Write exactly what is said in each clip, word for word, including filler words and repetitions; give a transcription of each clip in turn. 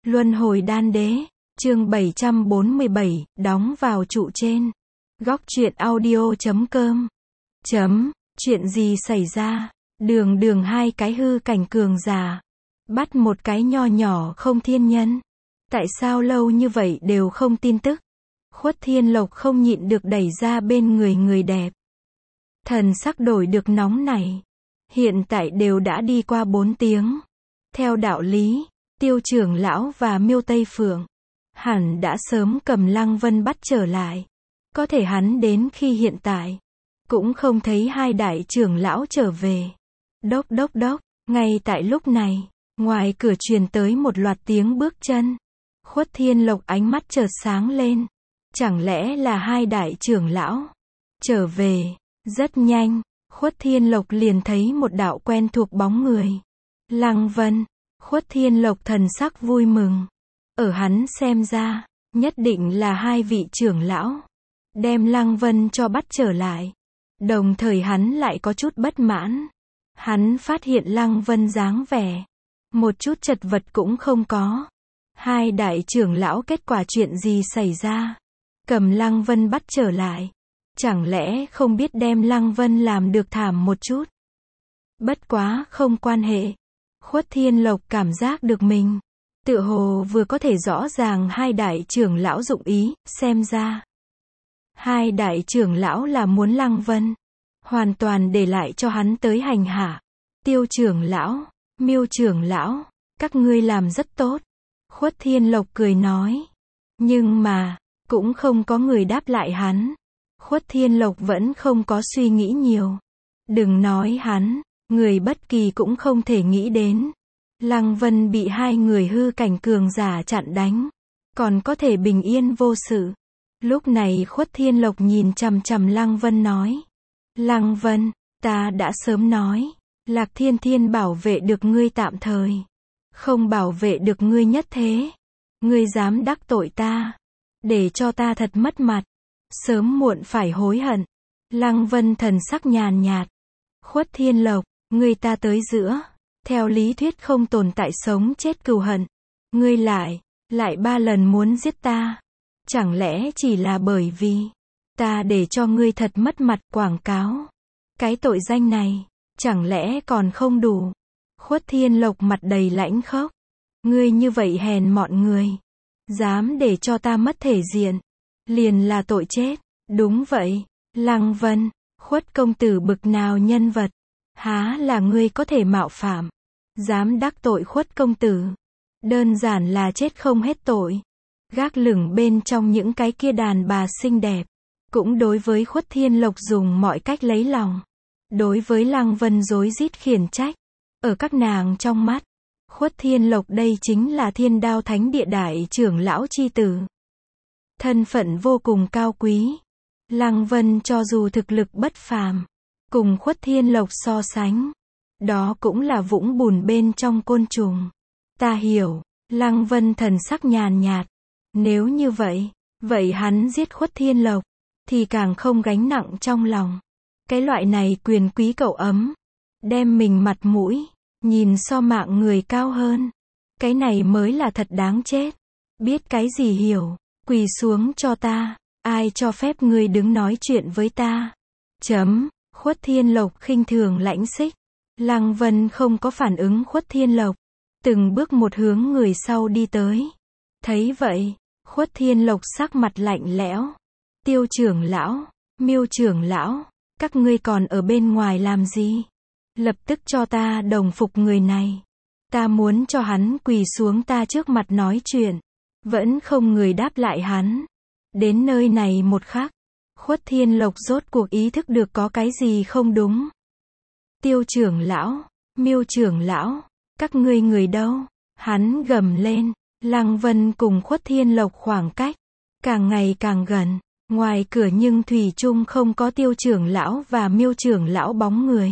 Luân hồi đan đế, chương bảy trăm bốn mươi bảy, đóng vào trụ trên. Góc truyện audio chấm com. Chấm, chuyện gì xảy ra? Đường đường hai cái hư cảnh cường giả. Bắt một cái nho nhỏ không thiên nhân. Tại sao lâu như vậy đều không tin tức? Khuất Thiên Lộc không nhịn được đẩy ra bên người người đẹp. Thần sắc đổi được nóng này. Hiện tại đều đã đi qua bốn tiếng. Theo đạo lý, Tiêu trưởng lão và Miêu Tây Phượng hẳn đã sớm cầm Lăng Vân bắt trở lại. Có thể hắn đến khi hiện tại cũng không thấy hai đại trưởng lão trở về. Đốc đốc đốc, ngay tại lúc này, ngoài cửa truyền tới một loạt tiếng bước chân. Khuất Thiên Lộc ánh mắt chợt sáng lên. Chẳng lẽ là hai đại trưởng lão trở về? Rất nhanh, Khuất Thiên Lộc liền thấy một đạo quen thuộc bóng người. Lăng Vân. Khuất Thiên Lộc thần sắc vui mừng. Ở hắn xem ra, nhất định là hai vị trưởng lão đem Lăng Vân cho bắt trở lại. Đồng thời hắn lại có chút bất mãn. Hắn phát hiện Lăng Vân dáng vẻ một chút chật vật cũng không có. Hai đại trưởng lão kết quả chuyện gì xảy ra? Cầm Lăng Vân bắt trở lại. Chẳng lẽ không biết đem Lăng Vân làm được thảm một chút? Bất quá không quan hệ. Khuất Thiên Lộc cảm giác được mình tựa hồ vừa có thể rõ ràng hai đại trưởng lão dụng ý, xem ra hai đại trưởng lão là muốn Lăng Vân hoàn toàn để lại cho hắn tới hành hạ. Tiêu trưởng lão, Miêu trưởng lão, các ngươi làm rất tốt. Khuất Thiên Lộc cười nói. Nhưng mà, cũng không có người đáp lại hắn. Khuất Thiên Lộc vẫn không có suy nghĩ nhiều. Đừng nói hắn, người bất kỳ cũng không thể nghĩ đến. Lăng Vân bị hai người hư cảnh cường giả chặn đánh, còn có thể bình yên vô sự. Lúc này Khuất Thiên Lộc nhìn chằm chằm Lăng Vân nói. Lăng Vân, ta đã sớm nói, Lạc Thiên Thiên bảo vệ được ngươi tạm thời, không bảo vệ được ngươi nhất thế. Ngươi dám đắc tội ta, để cho ta thật mất mặt, sớm muộn phải hối hận. Lăng Vân thần sắc nhàn nhạt. Khuất Thiên Lộc, ngươi ta tới giữa, theo lý thuyết không tồn tại sống chết cừu hận. Ngươi lại, lại ba lần muốn giết ta. Chẳng lẽ chỉ là bởi vì ta để cho ngươi thật mất mặt quảng cáo? Cái tội danh này, chẳng lẽ còn không đủ? Khuất Thiên Lộc mặt đầy lãnh khốc. Ngươi như vậy hèn mọn người, dám để cho ta mất thể diện, liền là tội chết. Đúng vậy, Lăng Vân, Khuất công tử bực nào nhân vật, há là ngươi có thể mạo phạm, dám đắc tội Khuất công tử, đơn giản là chết không hết tội. Gác lửng bên trong những cái kia đàn bà xinh đẹp, cũng đối với Khuất Thiên Lộc dùng mọi cách lấy lòng. Đối với Lăng Vân rối rít khiển trách. Ở các nàng trong mắt, Khuất Thiên Lộc đây chính là Thiên Đao Thánh Địa đại trưởng lão chi tử. Thân phận vô cùng cao quý. Lăng Vân cho dù thực lực bất phàm, cùng Khuất Thiên Lộc so sánh, đó cũng là vũng bùn bên trong côn trùng. Ta hiểu. Lăng Vân thần sắc nhàn nhạt. Nếu như vậy, vậy hắn giết Khuất Thiên Lộc, thì càng không gánh nặng trong lòng. Cái loại này quyền quý cậu ấm, đem mình mặt mũi, nhìn so mạng người cao hơn. Cái này mới là thật đáng chết. Biết cái gì hiểu, quỳ xuống cho ta, ai cho phép ngươi đứng nói chuyện với ta? Chấm, Khuất Thiên Lộc khinh thường lãnh xích. Lăng Vân không có phản ứng Khuất Thiên Lộc, từng bước một hướng người sau đi tới. Thấy vậy, Khuất Thiên Lộc sắc mặt lạnh lẽo. Tiêu trưởng lão, Miêu trưởng lão, các ngươi còn ở bên ngoài làm gì? Lập tức cho ta đồng phục người này. Ta muốn cho hắn quỳ xuống ta trước mặt nói chuyện. Vẫn không người đáp lại hắn. Đến nơi này một khắc, Khuất Thiên Lộc rốt cuộc ý thức được có cái gì không đúng. Tiêu trưởng lão, Miêu trưởng lão, các ngươi người đâu? Hắn gầm lên. Lăng Vân cùng Khuất Thiên Lộc khoảng cách càng ngày càng gần. Ngoài cửa nhưng thủy chung không có Tiêu trưởng lão và Miêu trưởng lão bóng người.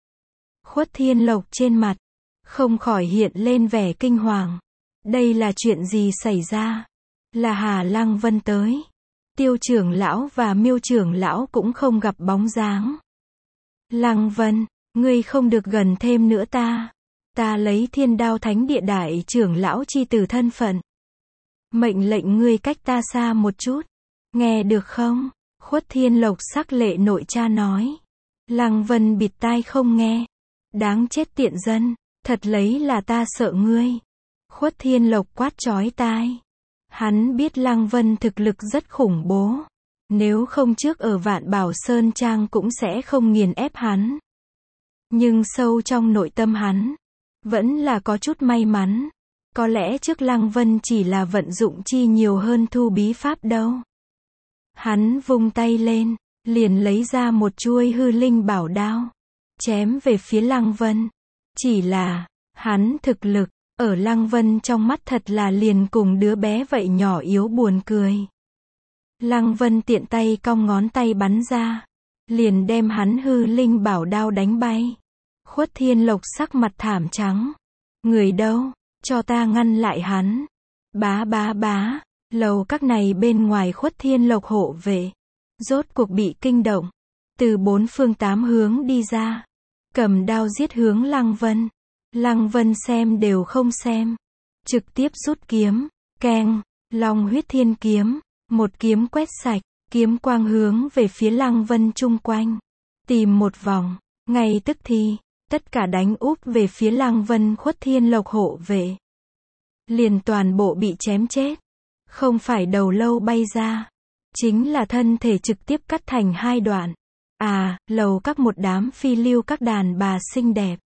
Khuất Thiên Lộc trên mặt không khỏi hiện lên vẻ kinh hoàng. Đây là chuyện gì xảy ra? Là Hà Lăng Vân tới. Tiêu trưởng lão và Miêu trưởng lão cũng không gặp bóng dáng. Lăng Vân, ngươi không được gần thêm nữa ta. Ta lấy Thiên Đao Thánh Địa đại trưởng lão chi tử thân phận. Mệnh lệnh ngươi cách ta xa một chút. Nghe được không? Khuất Thiên Lộc sắc lệ nội cha nói. Lăng Vân bịt tai không nghe. Đáng chết tiện dân, thật lấy là ta sợ ngươi. Khuất Thiên Lộc quát chói tai. Hắn biết Lăng Vân thực lực rất khủng bố. Nếu không trước ở Vạn Bảo Sơn Trang cũng sẽ không nghiền ép hắn. Nhưng sâu trong nội tâm hắn, vẫn là có chút may mắn. Có lẽ trước Lăng Vân chỉ là vận dụng chi nhiều hơn thu bí pháp đâu. Hắn vung tay lên, liền lấy ra một chuôi hư linh bảo đao. Chém về phía Lăng Vân. Chỉ là, hắn thực lực, ở Lăng Vân trong mắt thật là liền cùng đứa bé vậy nhỏ yếu buồn cười. Lăng Vân tiện tay cong ngón tay bắn ra. Liền đem hắn hư linh bảo đao đánh bay. Khuất Thiên Lộc sắc mặt thảm trắng. Người đâu? Cho ta ngăn lại hắn. Bá bá bá. Lầu các này bên ngoài Khuất Thiên Lộc hộ vệ. Rốt cuộc bị kinh động. Từ bốn phương tám hướng đi ra. Cầm đao giết hướng Lăng Vân. Lăng Vân xem đều không xem. Trực tiếp rút kiếm. Keng. Long huyết thiên kiếm. Một kiếm quét sạch. Kiếm quang hướng về phía Lăng Vân chung quanh. Tìm một vòng. Ngay tức thì, tất cả đánh úp về phía Lăng Vân Khuất Thiên Lộc hộ vệ. Liền toàn bộ bị chém chết. Không phải đầu lâu bay ra. Chính là thân thể trực tiếp cắt thành hai đoạn. À, lầu các một đám phi lưu các đàn bà xinh đẹp.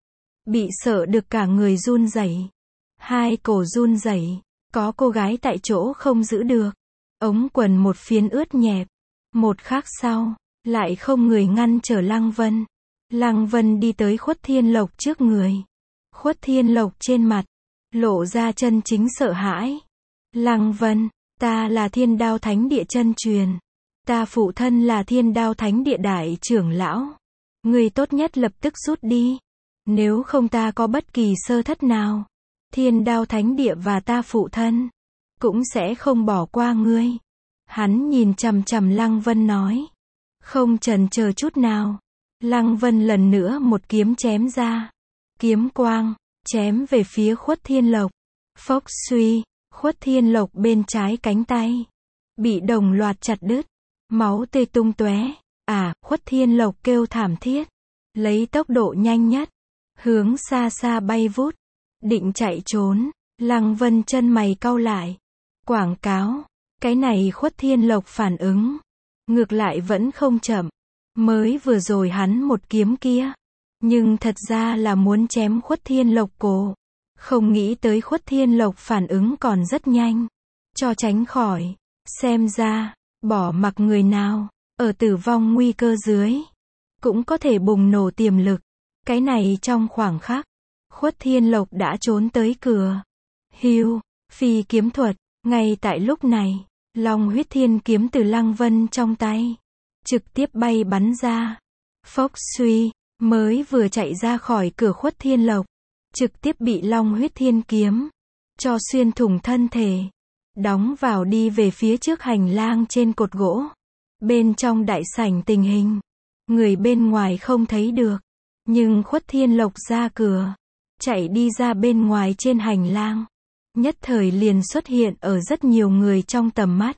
Bị sợ được cả người run rẩy. Hai cổ run rẩy. Có cô gái tại chỗ không giữ được. Ống quần một phiến ướt nhẹp. Một khắc sau, lại không người ngăn trở Lăng Vân. Lăng Vân đi tới Khuất Thiên Lộc trước người. Khuất Thiên Lộc trên mặt, lộ ra chân chính sợ hãi. Lăng Vân, ta là Thiên Đao Thánh Địa chân truyền. Ta phụ thân là Thiên Đao Thánh Địa đại trưởng lão. Ngươi tốt nhất lập tức rút đi. Nếu không ta có bất kỳ sơ thất nào. Thiên Đao Thánh Địa và ta phụ thân cũng sẽ không bỏ qua ngươi. Hắn nhìn chằm chằm Lăng Vân nói. Không chần chờ chút nào. Lăng Vân lần nữa một kiếm chém ra. Kiếm quang, chém về phía Khuất Thiên Lộc. Phốc suy, Khuất Thiên Lộc bên trái cánh tay. Bị đồng loạt chặt đứt. Máu tươi tung tóe. À, Khuất Thiên Lộc kêu thảm thiết. Lấy tốc độ nhanh nhất. Hướng xa xa bay vút. Định chạy trốn. Lăng Vân chân mày cau lại. Quảng cáo. Cái này Khuất Thiên Lộc phản ứng. Ngược lại vẫn không chậm. Mới vừa rồi hắn một kiếm kia. Nhưng thật ra là muốn chém Khuất Thiên Lộc cổ. Không nghĩ tới Khuất Thiên Lộc phản ứng còn rất nhanh. Cho tránh khỏi. Xem ra, bỏ mặc người nào, ở tử vong nguy cơ dưới. Cũng có thể bùng nổ tiềm lực. Cái này trong khoảng khắc. Khuất Thiên Lộc đã trốn tới cửa. Hưu, phi kiếm thuật. Ngay tại lúc này, Long huyết thiên kiếm từ Lăng Vân trong tay. Trực tiếp bay bắn ra. Phốc suy, mới vừa chạy ra khỏi cửa Khuất Thiên Lộc. Trực tiếp bị Long huyết thiên kiếm. Cho xuyên thủng thân thể. Đóng vào đi về phía trước hành lang trên cột gỗ. Bên trong đại sảnh tình hình. Người bên ngoài không thấy được. Nhưng Khuất Thiên Lộc ra cửa. Chạy đi ra bên ngoài trên hành lang. Nhất thời liền xuất hiện ở rất nhiều người trong tầm mắt.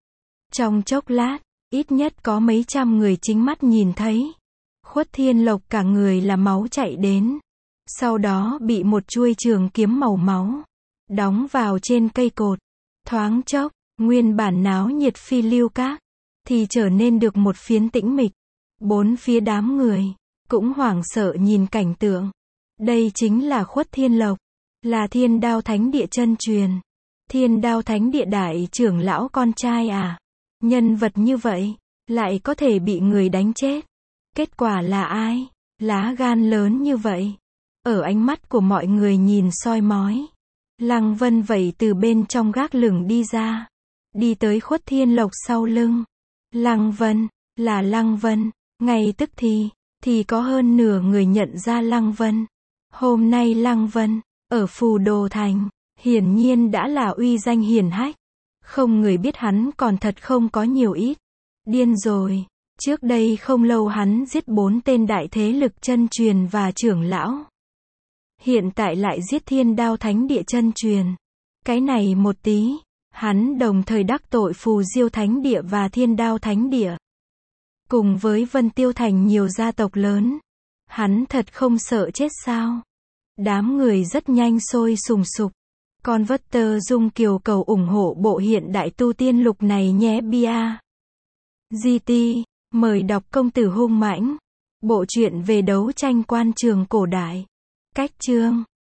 Trong chốc lát, ít nhất có mấy trăm người chính mắt nhìn thấy. Khuất Thiên Lộc cả người là máu chạy đến. Sau đó bị một chuôi trường kiếm màu máu. Đóng vào trên cây cột. Thoáng chốc, nguyên bản náo nhiệt phi lưu các. Thì trở nên được một phiến tĩnh mịch. Bốn phía đám người. Cũng hoảng sợ nhìn cảnh tượng. Đây chính là Khuất Thiên Lộc. Là Thiên Đao Thánh Địa chân truyền. Thiên Đao Thánh Địa đại trưởng lão con trai à. Nhân vật như vậy. Lại có thể bị người đánh chết. Kết quả là ai? Lá gan lớn như vậy. Ở ánh mắt của mọi người nhìn soi mói. Lăng Vân vậy từ bên trong gác lửng đi ra. Đi tới Khuất Thiên Lộc sau lưng. Lăng Vân. Là Lăng Vân. Ngay tức thì. Thì có hơn nửa người nhận ra Lăng Vân. Hôm nay Lăng Vân. Ở Phù Đồ Thành. Hiển nhiên đã là uy danh hiển hách. Không người biết hắn còn thật không có nhiều ít. Điên rồi. Trước đây không lâu hắn giết bốn tên đại thế lực chân truyền và trưởng lão. Hiện tại lại giết Thiên Đao Thánh Địa chân truyền. Cái này một tí, hắn đồng thời đắc tội Phù Diêu Thánh Địa và Thiên Đao Thánh Địa. Cùng với Vân Tiêu Thành nhiều gia tộc lớn. Hắn thật không sợ chết sao? Đám người rất nhanh sôi sùng sục. Con vất tơ dung kiều cầu ủng hộ bộ hiện đại tu tiên lục này nhé bia. giê tê, mời đọc Công tử hung mãnh. Bộ truyện về đấu tranh quan trường cổ đại. Cách chương